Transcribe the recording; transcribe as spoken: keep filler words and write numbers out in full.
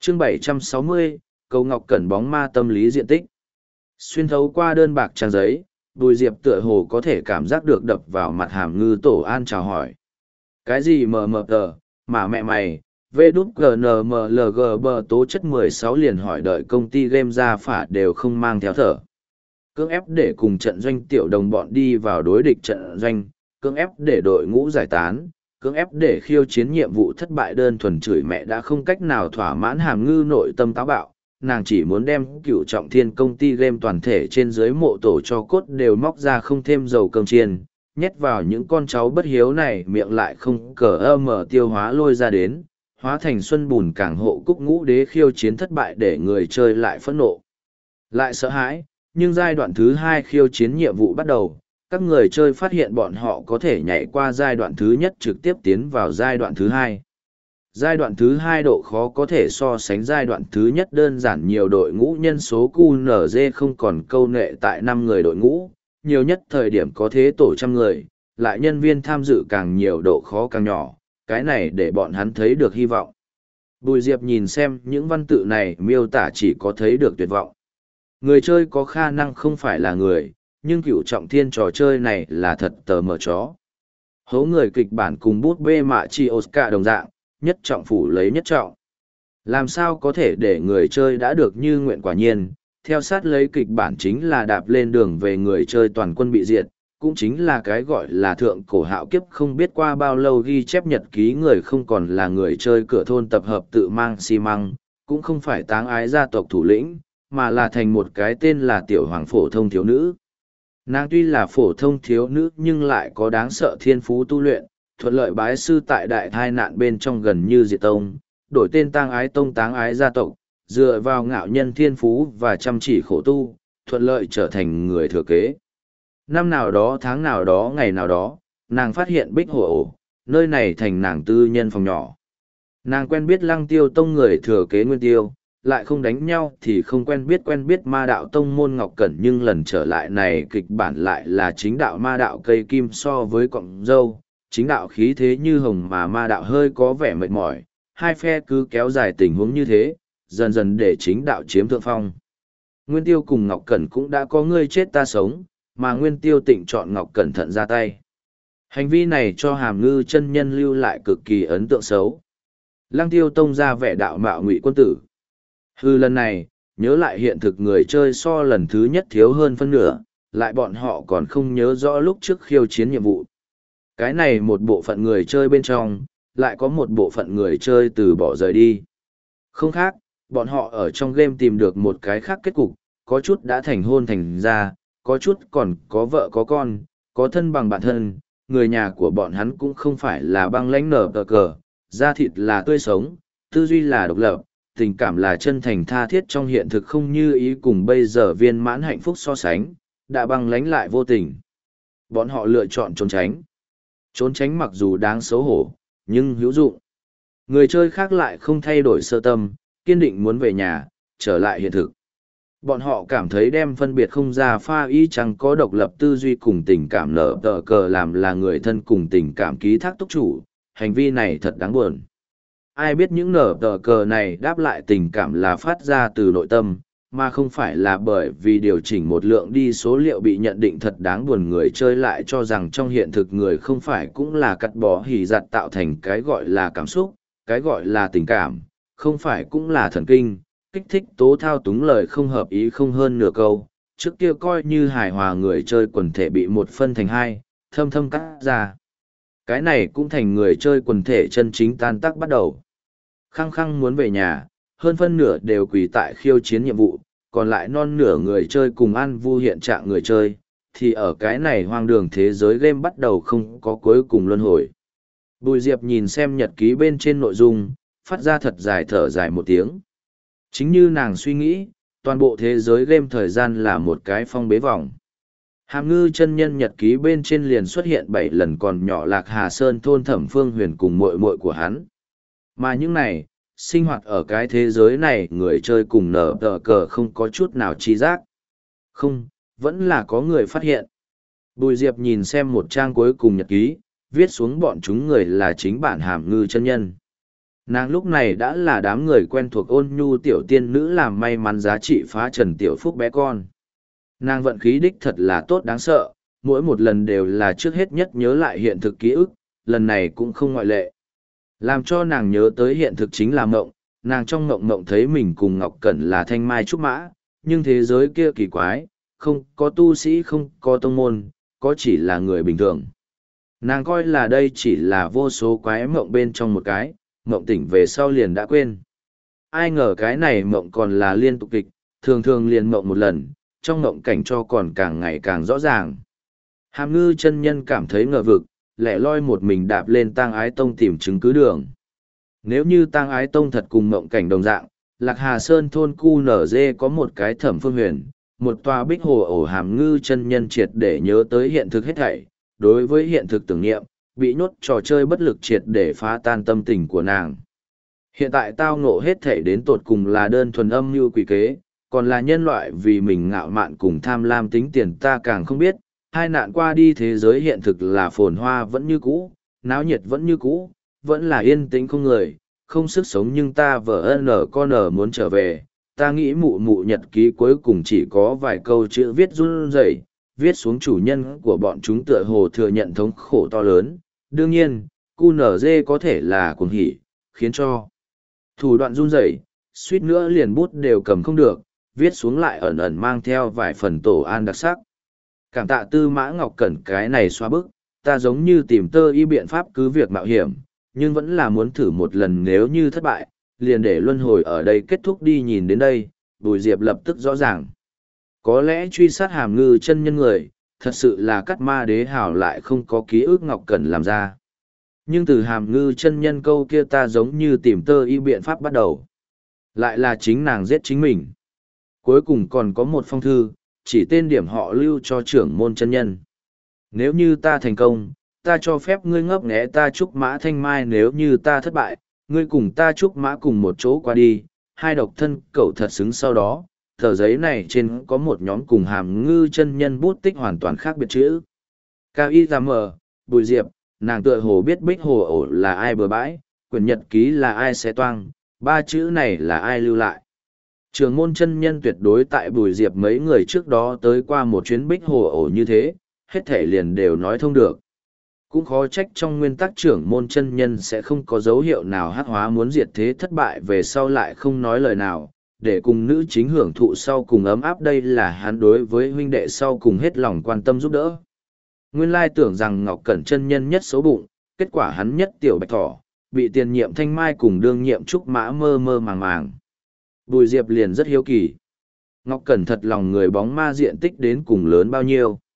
Chương bảy trăm sáu mươi, Cầu Ngọc Cẩn bóng ma tâm lý diện tích. Xuyên thấu qua đơn bạc trang giấy, Bùi Diệp tựa hồ có thể cảm giác được đập vào mặt Hàm Ngư Tổ An chào hỏi. Cái gì mờ mờ tờ, mà mẹ mày, vê đút giê en em lờ giê bờ tố chất mười sáu liền hỏi đợi công ty game ra phả đều không mang theo thở. Cưỡng ép để cùng trận doanh tiểu đồng bọn đi vào đối địch trận doanh, cưỡng ép để đội ngũ giải tán, cưỡng ép để khiêu chiến nhiệm vụ thất bại, đơn thuần chửi mẹ đã không cách nào thỏa mãn Hàm Ngư nội tâm táo bạo. Nàng chỉ muốn đem cựu trọng thiên công ty game toàn thể trên dưới mộ tổ cho cốt đều móc ra không thêm dầu cơm chiên, nhét vào những con cháu bất hiếu này miệng lại không cờ ơ mở tiêu hóa lôi ra đến, hóa thành xuân bùn càng hộ cúc ngũ đế khiêu chiến thất bại để người chơi lại phẫn nộ. Lại sợ hãi, nhưng giai đoạn thứ hai khiêu chiến nhiệm vụ bắt đầu, các người chơi phát hiện bọn họ có thể nhảy qua giai đoạn thứ nhất trực tiếp tiến vào giai đoạn thứ hai. Giai đoạn thứ hai độ khó có thể so sánh giai đoạn thứ nhất đơn giản nhiều, đội ngũ nhân số quy en giê không còn câu nệ tại năm người đội ngũ, nhiều nhất thời điểm có thế tổ trăm người, lại nhân viên tham dự càng nhiều độ khó càng nhỏ, cái này để bọn hắn thấy được hy vọng. Bùi Diệp nhìn xem những văn tự này miêu tả chỉ có thấy được tuyệt vọng. Người chơi có khả năng không phải là người, nhưng cựu trọng thiên trò chơi này là thật tờ mờ chó. Hố người kịch bản cùng bút bê mạ chi Oscar đồng dạng, nhất trọng phủ lấy nhất trọng. Làm sao có thể để người chơi đã được như nguyện, quả nhiên, theo sát lấy kịch bản chính là đạp lên đường về người chơi toàn quân bị diệt, cũng chính là cái gọi là thượng cổ hạo kiếp. Không biết qua bao lâu ghi chép nhật ký người không còn là người chơi cửa thôn tập hợp tự mang xi măng, cũng không phải táng ái gia tộc thủ lĩnh, mà là thành một cái tên là tiểu hoàng phổ thông thiếu nữ. Nàng tuy là phổ thông thiếu nữ nhưng lại có đáng sợ thiên phú tu luyện, thuận lợi bái sư tại đại thai nạn bên trong gần như diệt tông, đổi tên tang ái tông táng ái gia tộc, dựa vào ngạo nhân thiên phú và chăm chỉ khổ tu, thuận lợi trở thành người thừa kế. Năm nào đó tháng nào đó ngày nào đó, nàng phát hiện bích hồ ổ, nơi này thành nàng tư nhân phòng nhỏ. Nàng quen biết lăng tiêu tông người thừa kế nguyên tiêu, lại không đánh nhau thì không quen biết quen biết ma đạo tông môn Ngọc Cẩn, nhưng lần trở lại này kịch bản lại là chính đạo ma đạo cây kim so với cọng dâu, chính đạo khí thế như hồng mà ma đạo hơi có vẻ mệt mỏi, hai phe cứ kéo dài tình huống như thế, dần dần để chính đạo chiếm thượng phong. Nguyên Tiêu cùng Ngọc Cẩn cũng đã có ngươi chết ta sống, mà Nguyên Tiêu tịnh chọn Ngọc Cẩn thận ra tay. Hành vi này cho Hàm Ngư chân nhân lưu lại cực kỳ ấn tượng xấu. Lăng Tiêu tông ra vẻ đạo mạo ngụy quân tử. Hư lần này, nhớ lại hiện thực người chơi so lần thứ nhất thiếu hơn phân nửa, lại bọn họ còn không nhớ rõ lúc trước khiêu chiến nhiệm vụ. Cái này một bộ phận người chơi bên trong, lại có một bộ phận người chơi từ bỏ rời đi. Không khác, bọn họ ở trong game tìm được một cái khác kết cục, có chút đã thành hôn thành ra, có chút còn có vợ có con, có thân bằng bạn thân, người nhà của bọn hắn cũng không phải là băng lãnh nở tờ cờ, da thịt là tươi sống, tư duy là độc lập, tình cảm là chân thành tha thiết, trong hiện thực không như ý cùng bây giờ viên mãn hạnh phúc so sánh, đã băng lãnh lại vô tình. Bọn họ lựa chọn trốn tránh. Trốn tránh mặc dù đáng xấu hổ, nhưng hữu dụng. Người chơi khác lại không thay đổi sơ tâm, kiên định muốn về nhà, trở lại hiện thực. Bọn họ cảm thấy đem phân biệt không ra pha y chẳng có độc lập tư duy cùng tình cảm nở tờ cờ làm là người thân cùng tình cảm ký thác túc chủ, hành vi này thật đáng buồn. Ai biết những nở tờ cờ này đáp lại tình cảm là phát ra từ nội tâm, mà không phải là bởi vì điều chỉnh một lượng đi số liệu bị nhận định thật đáng buồn. Người chơi lại cho rằng trong hiện thực người không phải cũng là cắt bỏ hỉ giặt tạo thành cái gọi là cảm xúc, cái gọi là tình cảm, không phải cũng là thần kinh, kích thích tố thao túng lời không hợp ý không hơn nửa câu. Trước kia coi như hài hòa người chơi quần thể bị một phân thành hai, thâm thâm cắt ra. Cái này cũng thành người chơi quần thể chân chính tan tác bắt đầu. Khăng khăng muốn về nhà, hơn phân nửa đều quỳ tại khiêu chiến nhiệm vụ, còn lại non nửa người chơi cùng ăn vu hiện trạng người chơi, thì ở cái này hoang đường thế giới game bắt đầu không có cuối cùng luân hồi. Bùi Diệp nhìn xem nhật ký bên trên nội dung, phát ra thật dài thở dài một tiếng. Chính như nàng suy nghĩ, toàn bộ thế giới game thời gian là một cái phong bế vòng. Hàm Ngư chân nhân nhật ký bên trên liền xuất hiện bảy lần còn nhỏ Lạc Hà Sơn thôn Thẩm Phương Huyền cùng muội muội của hắn. Mà những này, sinh hoạt ở cái thế giới này người chơi cùng nở tờ cờ không có chút nào trí giác. Không, vẫn là có người phát hiện. Bùi Diệp nhìn xem một trang cuối cùng nhật ký, viết xuống bọn chúng người là chính bản Hàm Ngư chân nhân. Nàng lúc này đã là đám người quen thuộc ôn nhu tiểu tiên nữ làm may mắn giá trị phá trần tiểu phúc bé con. Nàng vận khí đích thật là tốt đáng sợ, mỗi một lần đều là trước hết nhất nhớ lại hiện thực ký ức, lần này cũng không ngoại lệ. Làm cho nàng nhớ tới hiện thực chính là mộng, nàng trong mộng mộng thấy mình cùng Ngọc Cẩn là thanh mai trúc mã, nhưng thế giới kia kỳ quái, không có tu sĩ không có tông môn, có chỉ là người bình thường. Nàng coi là đây chỉ là vô số quái mộng bên trong một cái, mộng tỉnh về sau liền đã quên. Ai ngờ cái này mộng còn là liên tục kịch, thường thường liền mộng một lần, trong mộng cảnh cho còn càng ngày càng rõ ràng. Hàm ngư chân nhân cảm thấy ngờ vực, lẻ loi một mình đạp lên Tang Ái Tông tìm chứng cứ đường. Nếu như Tang Ái Tông thật cùng mộng cảnh đồng dạng, Lạc Hà Sơn thôn Cu Nở Dê có một cái Thẩm Phương Huyền, một tòa bích hồ ổ hàm ngư chân nhân triệt để nhớ tới hiện thực hết thảy, đối với hiện thực tưởng niệm, bị nhốt trò chơi bất lực triệt để phá tan tâm tình của nàng. Hiện tại tao ngộ hết thảy đến tột cùng là đơn thuần âm mưu quỷ kế, còn là nhân loại vì mình ngạo mạn cùng tham lam tính tiền ta càng không biết. Hai nạn qua đi thế giới hiện thực là phồn hoa vẫn như cũ, náo nhiệt vẫn như cũ, vẫn là yên tĩnh không người, không sức sống, nhưng ta vợ nở con nở muốn trở về. Ta nghĩ mụ mụ nhật ký cuối cùng chỉ có vài câu chữ viết run rẩy, viết xuống chủ nhân của bọn chúng tựa hồ thừa nhận thống khổ to lớn. Đương nhiên, cu nở dê có thể là cuồng hỉ, khiến cho thủ đoạn run rẩy, suýt nữa liền bút đều cầm không được, viết xuống lại ẩn ẩn mang theo vài phần tổ an đặc sắc. Cảm tạ Tư Mã Ngọc Cẩn cái này xóa bức, ta giống như tìm tơ y biện pháp cứ việc mạo hiểm, nhưng vẫn là muốn thử một lần, nếu như thất bại, liền để luân hồi ở đây kết thúc đi. Nhìn đến đây, Bùi Diệp lập tức rõ ràng. Có lẽ truy sát hàm ngư chân nhân người, thật sự là cắt ma đế hào lại không có ký ức Ngọc Cẩn làm ra. Nhưng từ hàm ngư chân nhân câu kia ta giống như tìm tơ y biện pháp bắt đầu. Lại là chính nàng giết chính mình. Cuối cùng còn có một phong thư, chỉ tên điểm họ lưu cho trưởng môn chân nhân. Nếu như ta thành công, ta cho phép ngươi ngấp nghé ta trúc mã thanh mai, nếu như ta thất bại, ngươi cùng ta trúc mã cùng một chỗ qua đi. Hai độc thân cậu thật xứng. Sau đó, tờ giấy này trên có một nhóm cùng hàm ngư chân nhân bút tích hoàn toàn khác biệt chữ. Cao y ra mờ, Bùi Diệp, nàng tựa hồ biết bích hồ ổ là ai bừa bãi, quyển nhật ký là ai xé toang, ba chữ này là ai lưu lại. Trường môn chân nhân tuyệt đối tại Bùi Diệp mấy người trước đó tới qua một chuyến bích hồ ổ như thế, hết thể liền đều nói thông được. Cũng khó trách trong nguyên tắc trưởng môn chân nhân sẽ không có dấu hiệu nào hắc hóa muốn diệt thế thất bại về sau lại không nói lời nào, để cùng nữ chính hưởng thụ sau cùng ấm áp. Đây là hắn đối với huynh đệ sau cùng hết lòng quan tâm giúp đỡ. Nguyên lai tưởng rằng Ngọc Cẩn chân nhân nhất xấu bụng, kết quả hắn nhất tiểu bạch thỏ, bị tiền nhiệm thanh mai cùng đương nhiệm trúc mã mơ mơ màng màng. Bùi Diệp liền rất hiếu kỳ. Ngọc Cẩn thật lòng người bóng ma diện tích đến cùng lớn bao nhiêu.